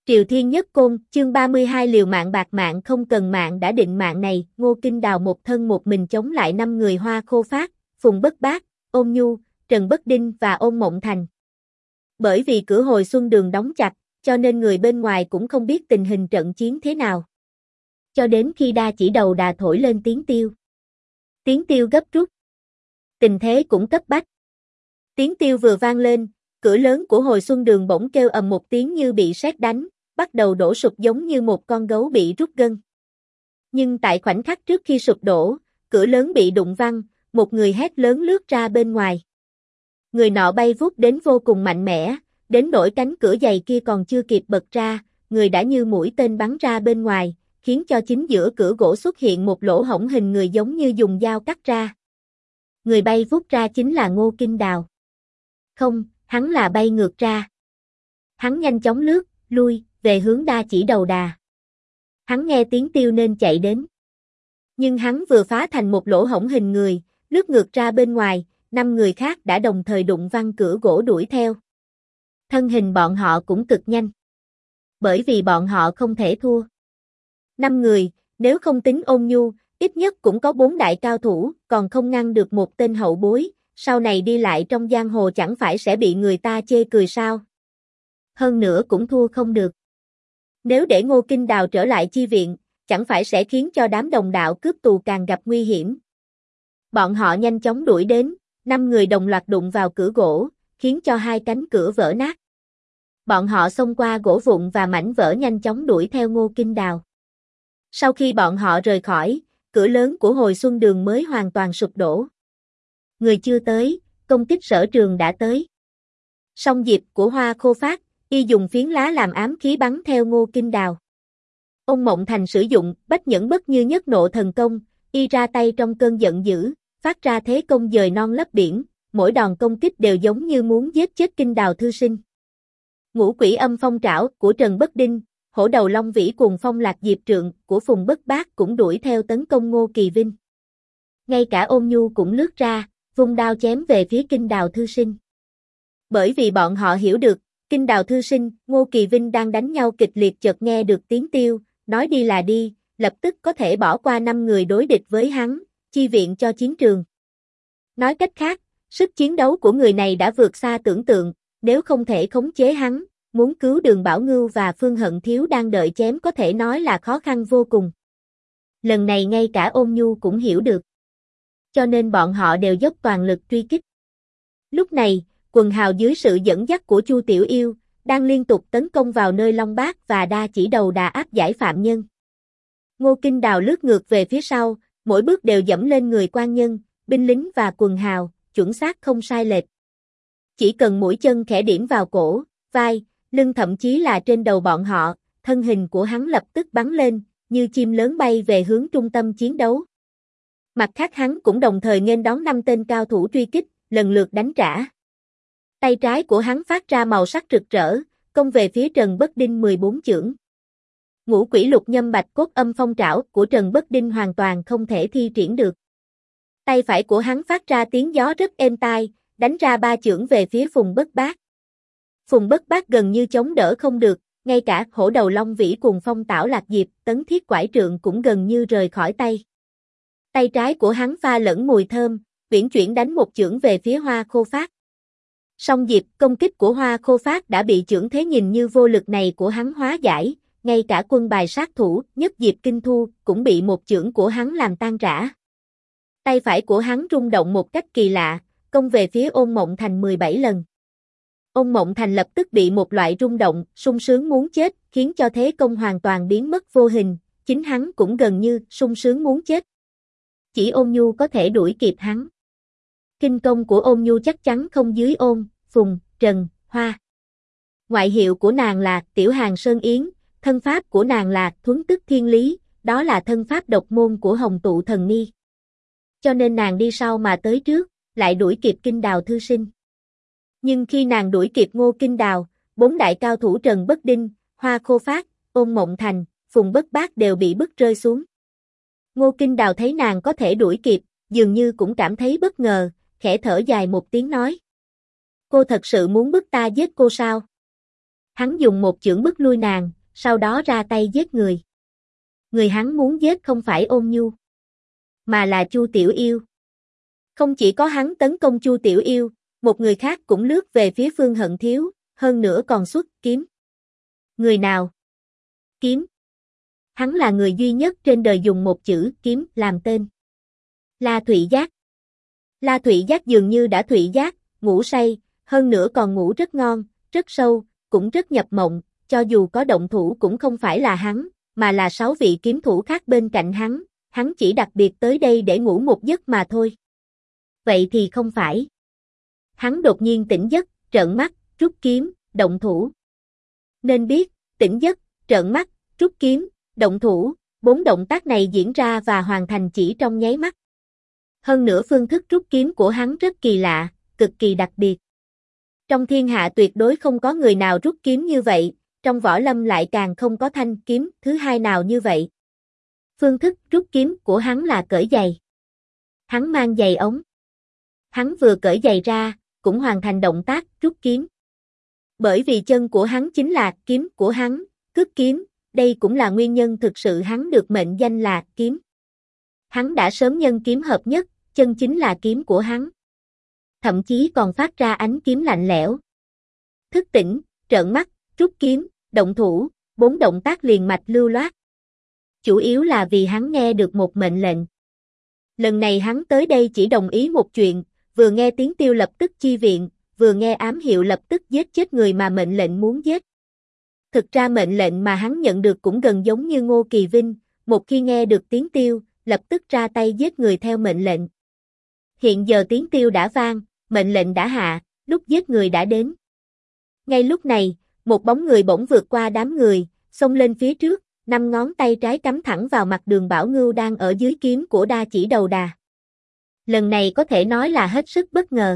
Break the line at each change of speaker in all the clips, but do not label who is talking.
Triều Thiên Nhất Côn, chương 32 liều mạng bạc mạng không cần mạng đã định mạng này, Ngô Kinh Đào một thân một mình chống lại 5 người Hoa Khô Phát, Phùng Bất Bác, Ôn Nhu, Trần Bất Đinh và Ôn Mộng Thành. Bởi vì cửa hồi xuân đường đóng chặt, cho nên người bên ngoài cũng không biết tình hình trận chiến thế nào. Cho đến khi Đa Chỉ Đầu Đà thổi lên tiếng tiêu. Tiếng tiêu gấp rút. Tình thế cũng cấp bách. Tiếng tiêu vừa vang lên, cửa lớn của hồi xuân đường bỗng kêu ầm một tiếng như bị sét đánh, bắt đầu đổ sụp giống như một con gấu bị rút gân. Nhưng tại khoảnh khắc trước khi sụp đổ, cửa lớn bị đụng văng, một người hét lớn lướt ra bên ngoài. Người nọ bay vút đến vô cùng mạnh mẽ, đến nỗi cánh cửa dày kia còn chưa kịp bật ra, người đã như mũi tên bắn ra bên ngoài, khiến cho chính giữa cửa gỗ xuất hiện một lỗ hổng hình người giống như dùng dao cắt ra. Người bay vút ra chính là Ngô Kinh Đào. Không, hắn là bay ngược ra. Hắn nhanh chóng lướt, lui, về hướng Đa Chỉ Đầu Đà. Hắn nghe tiếng tiêu nên chạy đến. Nhưng hắn vừa phá thành một lỗ hổng hình người, lướt ngược ra bên ngoài, 5 người khác đã đồng thời đụng văng cửa gỗ đuổi theo. Thân hình bọn họ cũng cực nhanh. Bởi vì bọn họ không thể thua. 5 người, nếu không tính Ôn Nhu, ít nhất cũng có 4 đại cao thủ, còn không ngăn được một tên hậu bối, sau này đi lại trong giang hồ chẳng phải sẽ bị người ta chê cười sao? Hơn nữa cũng thua không được. Nếu để Ngô Kinh Đào trở lại chi viện, chẳng phải sẽ khiến cho đám đồng đạo cướp tù càng gặp nguy hiểm. Bọn họ nhanh chóng đuổi đến, 5 người đồng loạt đụng vào cửa gỗ, khiến cho 2 cánh cửa vỡ nát. Bọn họ xông qua gỗ vụn và mảnh vỡ nhanh chóng đuổi theo Ngô Kinh Đào. Sau khi bọn họ rời khỏi, cửa lớn của hồi xuân đường mới hoàn toàn sụp đổ. Người chưa tới, công kích Sở Trường đã tới. Song diệp của Hoa Khô Phát, y dùng phiến lá làm ám khí bắn theo Ngô Kinh Đào. Ôn Mộng Thành sử dụng Bách Nhẫn Bất Như Nhất Nộ thần công, y ra tay trong cơn giận dữ, phát ra thế công dời non lấp biển, mỗi đòn công kích đều giống như muốn giết chết Kinh Đào thư sinh. Ngũ Quỷ Âm Phong Trảo của Trần Bất Đinh, Hổ Đầu Long Vĩ cùng Phong Lạc Diệp Trượng của Phùng Bất Bác cũng đuổi theo tấn công Ngô Kỳ Vinh. Ngay cả Ôn Nhu cũng lướt ra, vung đao chém về phía Kinh Đào thư sinh. Bởi vì bọn họ hiểu được, Kinh Đào thư sinh, Ngô Kỳ Vinh đang đánh nhau kịch liệt, chợt nghe được tiếng tiêu, nói đi là đi, lập tức có thể bỏ qua 5 người đối địch với hắn, chi viện cho chiến trường. Nói cách khác, sức chiến đấu của người này đã vượt xa tưởng tượng, nếu không thể khống chế hắn, muốn cứu Đường Bảo Ngưu và Phương Hận Thiếu đang đợi chém có thể nói là khó khăn vô cùng. Lần này ngay cả Ôn Nhu cũng hiểu được. Cho nên bọn họ đều dốc toàn lực truy kích. Lúc này, quần hào dưới sự dẫn dắt của Chu Tiểu Yêu, đang liên tục tấn công vào nơi Long Bác và Đa Chỉ Đầu Đà áp giải phạm nhân. Ngô Kinh Đào lướt ngược về phía sau, mỗi bước đều dẫm lên người quan nhân, binh lính và quần hào, chuẩn xác không sai lệch. Chỉ cần mũi chân khẽ điểm vào cổ, vai, lưng thậm chí là trên đầu bọn họ, thân hình của hắn lập tức bắn lên, như chim lớn bay về hướng trung tâm chiến đấu. Mặt khác hắn cũng đồng thời nghênh đón 5 tên cao thủ truy kích, lần lượt đánh trả. Tay trái của hắn phát ra màu sắc rực rỡ, công về phía Trần Bất Đinh 14 chưởng. Ngũ Quỷ Lục Nhâm Bạch Cốt Âm Phong Trảo của Trần Bất Đinh hoàn toàn không thể thi triển được. Tay phải của hắn phát ra tiếng gió rất êm tai, đánh ra 3 chưởng về phía Phùng Bất Bác. Phùng Bất Bác gần như chống đỡ không được, ngay cả Hổ Đầu Long Vĩ cùng Phong Tảo Lạc Diệp, Tấn Thiết Quải Trượng cũng gần như rời khỏi tay. Tay trái của hắn pha lẫn mùi thơm, uyển chuyển đánh một chưởng về phía Hoa Khô Phát. Song diệp công kích của Hoa Khô Phát đã bị chưởng thế nhìn như vô lực này của hắn hóa giải, ngay cả quân bài sát thủ Nhất Diệp Kinh Thu cũng bị một chưởng của hắn làm tan rã. Tay phải của hắn rung động một cách kỳ lạ, công về phía Ôn Mộng Thành 17 lần. Ôn Mộng Thành lập tức bị một loại rung động, sung sướng muốn chết, khiến cho thế công hoàn toàn biến mất vô hình, chính hắn cũng gần như sung sướng muốn chết. Chỉ Ôn Nhu có thể đuổi kịp hắn. Kinh công của Ôn Nhu chắc chắn không dưới Ôn, Phùng, Trần, Hoa. Ngoại hiệu của nàng là Tiểu Hàng Sơn Yến, thân pháp của nàng là Thuấn Tức Thiên Lý, đó là thân pháp độc môn của Hồng Tụ Thần Ni. Cho nên nàng đi sau mà tới trước, lại đuổi kịp Kinh Đào thư sinh. Nhưng khi nàng đuổi kịp Ngô Kinh Đào, 4 đại cao thủ Trần Bất Đinh, Hoa Khô Phát, Ôn Mộng Thành, Phùng Bất Bác đều bị bức rơi xuống. Ngô Kinh Đào thấy nàng có thể đuổi kịp, dường như cũng cảm thấy bất ngờ, khẽ thở dài một tiếng nói. Cô thật sự muốn bức ta giết cô sao? Hắn dùng một chưởng bức lui nàng, sau đó ra tay giết người. Người hắn muốn giết không phải Ôn Nhu, mà là Chu Tiểu Yêu. Không chỉ có hắn tấn công Chu Tiểu Yêu, một người khác cũng lướt về phía Phương Hận Thiếu, hơn nữa còn xuất kiếm. Người nào? Kiếm. Hắn là người duy nhất trên đời dùng một chữ kiếm làm tên. La Thụy Giác. La Thụy Giác dường như đã thụy giác, ngủ say, hơn nữa còn ngủ rất ngon, rất sâu, cũng rất nhập mộng, cho dù có động thủ cũng không phải là hắn, mà là 6 vị kiếm thủ khác bên cạnh hắn chỉ đặc biệt tới đây để ngủ một giấc mà thôi. Vậy thì không phải. Hắn đột nhiên tỉnh giấc, trợn mắt, rút kiếm, động thủ. Nên biết, tỉnh giấc, trợn mắt, rút kiếm, động thủ, 4 động tác này diễn ra và hoàn thành chỉ trong nháy mắt. Hơn nữa phương thức rút kiếm của hắn rất kỳ lạ, cực kỳ đặc biệt. Trong thiên hạ tuyệt đối không có người nào rút kiếm như vậy, trong võ lâm lại càng không có thanh kiếm thứ hai nào như vậy. Phương thức rút kiếm của hắn là cởi giày. Hắn mang giày ống. Hắn vừa cởi giày ra, cũng hoàn thành động tác rút kiếm. Bởi vì chân của hắn chính là kiếm của hắn, cước kiếm, đây cũng là nguyên nhân thực sự hắn được mệnh danh là kiếm. Hắn đã sớm nhân kiếm hợp nhất, chân chính là kiếm của hắn. Thậm chí còn phát ra ánh kiếm lạnh lẽo. Thức tỉnh, trợn mắt, rút kiếm, động thủ, 4 động tác liền mạch lưu loát. Chủ yếu là vì hắn nghe được một mệnh lệnh. Lần này hắn tới đây chỉ đồng ý một chuyện, vừa nghe tiếng tiêu lập tức chi viện, vừa nghe ám hiệu lập tức giết chết người mà mệnh lệnh muốn giết. Thực ra mệnh lệnh mà hắn nhận được cũng gần giống như Ngô Kỳ Vinh, một khi nghe được tiếng tiêu, lập tức ra tay giết người theo mệnh lệnh. Hiện giờ tiếng tiêu đã vang, mệnh lệnh đã hạ, lúc giết người đã đến. Ngay lúc này, một bóng người bỗng vượt qua đám người, xông lên phía trước, 5 ngón tay trái cắm thẳng vào mặt Đường Bảo Ngưu đang ở dưới kiếm của Đa Chỉ Đầu Đà. Lần này có thể nói là hết sức bất ngờ.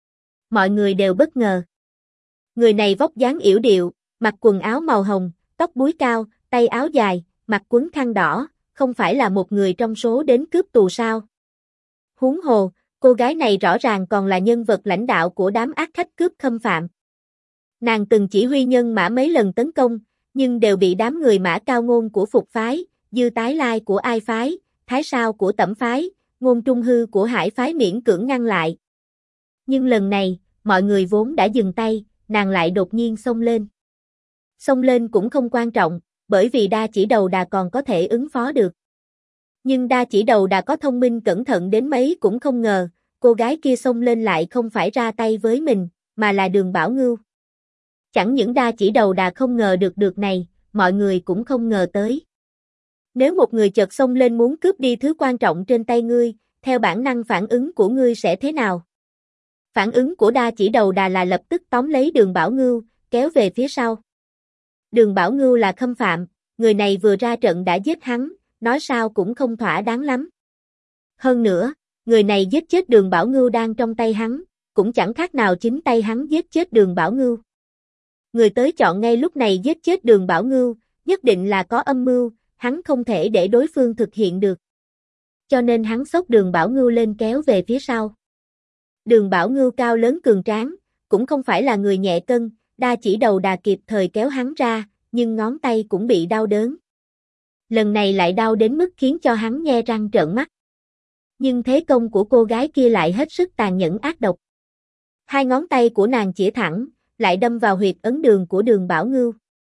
Mọi người đều bất ngờ. Người này vóc dáng yểu điệu, mặc quần áo màu hồng, tóc búi cao, tay áo dài, mặc quấn khăn đỏ, không phải là một người trong số đến cướp tù sao? Huống hồ, cô gái này rõ ràng còn là nhân vật lãnh đạo của đám ác khách cướp khâm phạm. Nàng từng chỉ huy nhân mã mấy lần tấn công, nhưng đều bị đám người Mã Cao Ngôn của Phục phái, Dư Tái Lai của Ai phái, Thái Sao của Tẩm phái, Ngôn Trung Hư của Hải phái miễn cưỡng ngăn lại. Nhưng lần này, mọi người vốn đã dừng tay, nàng lại đột nhiên xông lên. Xông lên cũng không quan trọng, bởi vì Đa Chỉ Đầu Đà còn có thể ứng phó được. Nhưng Đa Chỉ Đầu Đà có thông minh cẩn thận đến mấy cũng không ngờ, cô gái kia xông lên lại không phải ra tay với mình, mà là Đường Bảo Ngưu. Chẳng những Đa Chỉ Đầu Đà không ngờ được này, mọi người cũng không ngờ tới. Nếu một người chợt xông lên muốn cướp đi thứ quan trọng trên tay ngươi, theo bản năng phản ứng của ngươi sẽ thế nào? Phản ứng của Đa Chỉ Đầu Đà là lập tức tóm lấy Đường Bảo Ngưu, kéo về phía sau. Đường Bảo Ngưu là khâm phạm, người này vừa ra trận đã giết hắn, nói sao cũng không thỏa đáng lắm. Hơn nữa, người này giết chết Đường Bảo Ngưu đang trong tay hắn, cũng chẳng khác nào chính tay hắn giết chết Đường Bảo Ngưu. Người tới chọn ngay lúc này giết chết Đường Bảo Ngưu, nhất định là có âm mưu, hắn không thể để đối phương thực hiện được. Cho nên hắn xốc Đường Bảo Ngưu lên kéo về phía sau. Đường Bảo Ngưu cao lớn cường tráng, cũng không phải là người nhẹ cân, Đa Chỉ Đầu Đà kịp thời kéo hắn ra, nhưng ngón tay cũng bị đau đớn. Lần này lại đau đến mức khiến cho hắn nhe răng trợn mắt. Nhưng thế công của cô gái kia lại hết sức tàn nhẫn ác độc. 2 ngón tay của nàng chĩa thẳng, lại đâm vào huyệt ấn đường của Đường Bảo Ngưu.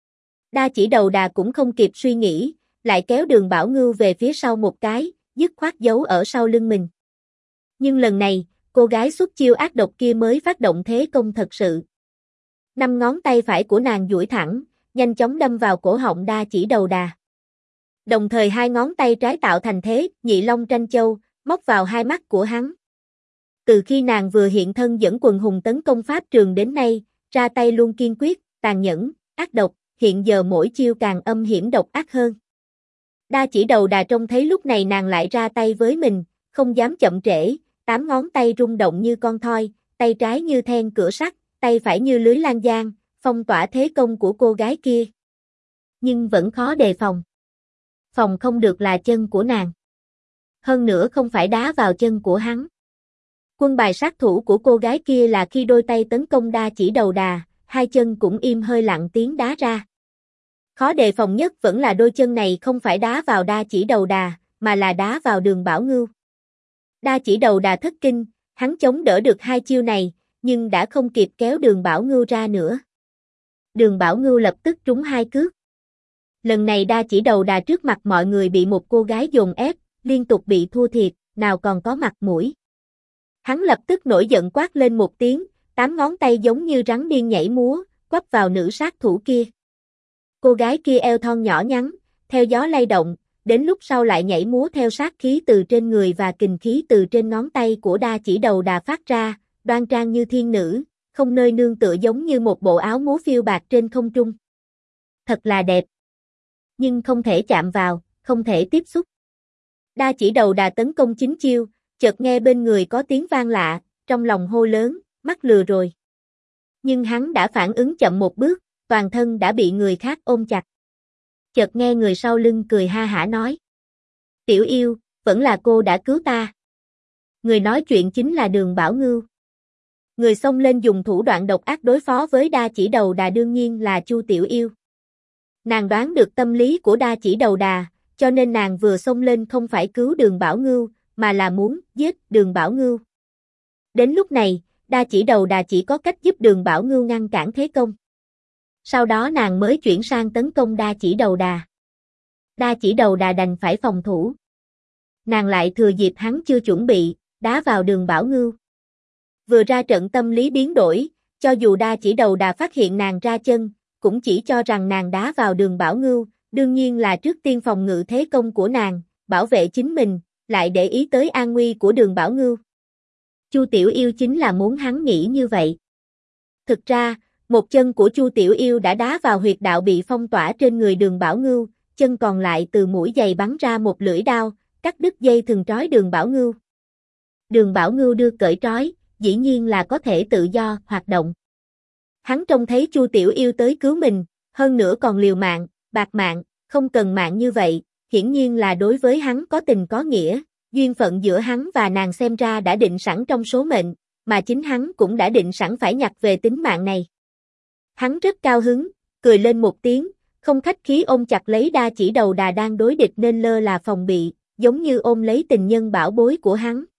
Đa Chỉ Đầu Đà cũng không kịp suy nghĩ, lại kéo Đường Bảo Ngưu về phía sau một cái, dứt khoát giấu ở sau lưng mình. Nhưng lần này, cô gái xuất chiêu ác độc kia mới phát động thế công thật sự. 5 ngón tay phải của nàng duỗi thẳng, nhanh chóng đâm vào cổ họng Đa Chỉ Đầu Đà. Đồng thời 2 ngón tay trái tạo thành thế Nhị Long Tranh Châu, móc vào 2 mắt của hắn. Từ khi nàng vừa hiện thân dẫn quần hùng tấn công pháp trường đến nay, ra tay luôn kiên quyết, tàn nhẫn, ác độc, hiện giờ mỗi chiêu càng âm hiểm độc ác hơn. Đa Chỉ Đầu Đà trông thấy lúc này nàng lại ra tay với mình, không dám chậm trễ, 8 ngón tay rung động như con thoi, tay trái như then cửa sắt, tay phải như lưới lan giang, phong tỏa thế công của cô gái kia. Nhưng vẫn khó đề phòng. Phòng không được là chân của nàng. Hơn nữa không phải đá vào chân của hắn. Quân bài sát thủ của cô gái kia là khi đôi tay tấn công Đa Chỉ Đầu Đà, 2 chân cũng im hơi lặng tiếng đá ra. Khó đề phòng nhất vẫn là đôi chân này không phải đá vào Đa Chỉ Đầu Đà, mà là đá vào Đường Bảo Ngưu. Đa Chỉ Đầu Đà thất kinh, hắn chống đỡ được hai chiêu này, nhưng đã không kịp kéo Đường Bảo Ngưu ra nữa. Đường Bảo Ngưu lập tức trúng hai cước. Lần này Đa Chỉ Đầu Đà trước mặt mọi người bị một cô gái dồn ép, liên tục bị thua thiệt, nào còn có mặt mũi. Hắn lập tức nổi giận quát lên một tiếng, 8 ngón tay giống như rắn điên nhảy múa, quắp vào nữ sát thủ kia. Cô gái kia eo thon nhỏ nhắn, theo gió lay động, đến lúc sau lại nhảy múa theo sát khí từ trên người và kình khí từ trên ngón tay của Đa Chỉ Đầu Đà phát ra, đoan trang như thiên nữ, không nơi nương tựa giống như một bộ áo múa phiêu bạt trên không trung. Thật là đẹp. Nhưng không thể chạm vào, không thể tiếp xúc. Đa Chỉ Đầu Đà tấn công chính chiêu, chợt nghe bên người có tiếng vang lạ, trong lòng hô lớn, mắc lừa rồi. Nhưng hắn đã phản ứng chậm một bước, toàn thân đã bị người khác ôm chặt. Chợt nghe người sau lưng cười ha hả nói. Tiểu yêu, vẫn là cô đã cứu ta. Người nói chuyện chính là Đường Bảo Ngưu. Người xông lên dùng thủ đoạn độc ác đối phó với Đa Chỉ Đầu Đà đương nhiên là Chu Tiểu Yêu. Nàng đoán được tâm lý của Đa Chỉ Đầu Đà, cho nên nàng vừa xông lên không phải cứu Đường Bảo Ngưu, mà là muốn giết Đường Bảo Ngưu. Đến lúc này, Đa Chỉ Đầu Đà chỉ có cách giúp Đường Bảo Ngưu ngăn cản thế công. Sau đó nàng mới chuyển sang tấn công Đa Chỉ Đầu Đà. Đa Chỉ Đầu Đà đành phải phòng thủ. Nàng lại thừa dịp hắn chưa chuẩn bị, đá vào Đường Bảo Ngưu. Vừa ra trận tâm lý biến đổi, cho dù Đa Chỉ Đầu Đà phát hiện nàng ra chân, cũng chỉ cho rằng nàng đá vào Đường Bảo Ngưu, đương nhiên là trước tiên phòng ngự thế công của nàng, bảo vệ chính mình, lại để ý tới an nguy của Đường Bảo Ngưu. Chu Tiểu Yêu chính là muốn hắn nghĩ như vậy. Thực ra, một chân của Chu Tiểu Yêu đã đá vào huyệt đạo bị phong tỏa trên người Đường Bảo Ngưu, chân còn lại từ mũi giày bắn ra một lưỡi đao, cắt đứt dây thừng trói Đường Bảo Ngưu. Đường Bảo Ngưu đưa cởi trói, dĩ nhiên là có thể tự do hoạt động. Hắn trông thấy Chu Tiểu Yêu tới cứu mình, hơn nữa còn liều mạng, bạc mạng, không cần mạng như vậy, hiển nhiên là đối với hắn có tình có nghĩa, duyên phận giữa hắn và nàng xem ra đã định sẵn trong số mệnh, mà chính hắn cũng đã định sẵn phải nhặt về tính mạng này. Hắn rất cao hứng, cười lên một tiếng, không khách khí ôm chặt lấy Đa Chỉ Đầu Đà đang đối địch nên lơ là phòng bị, giống như ôm lấy tình nhân bảo bối của hắn.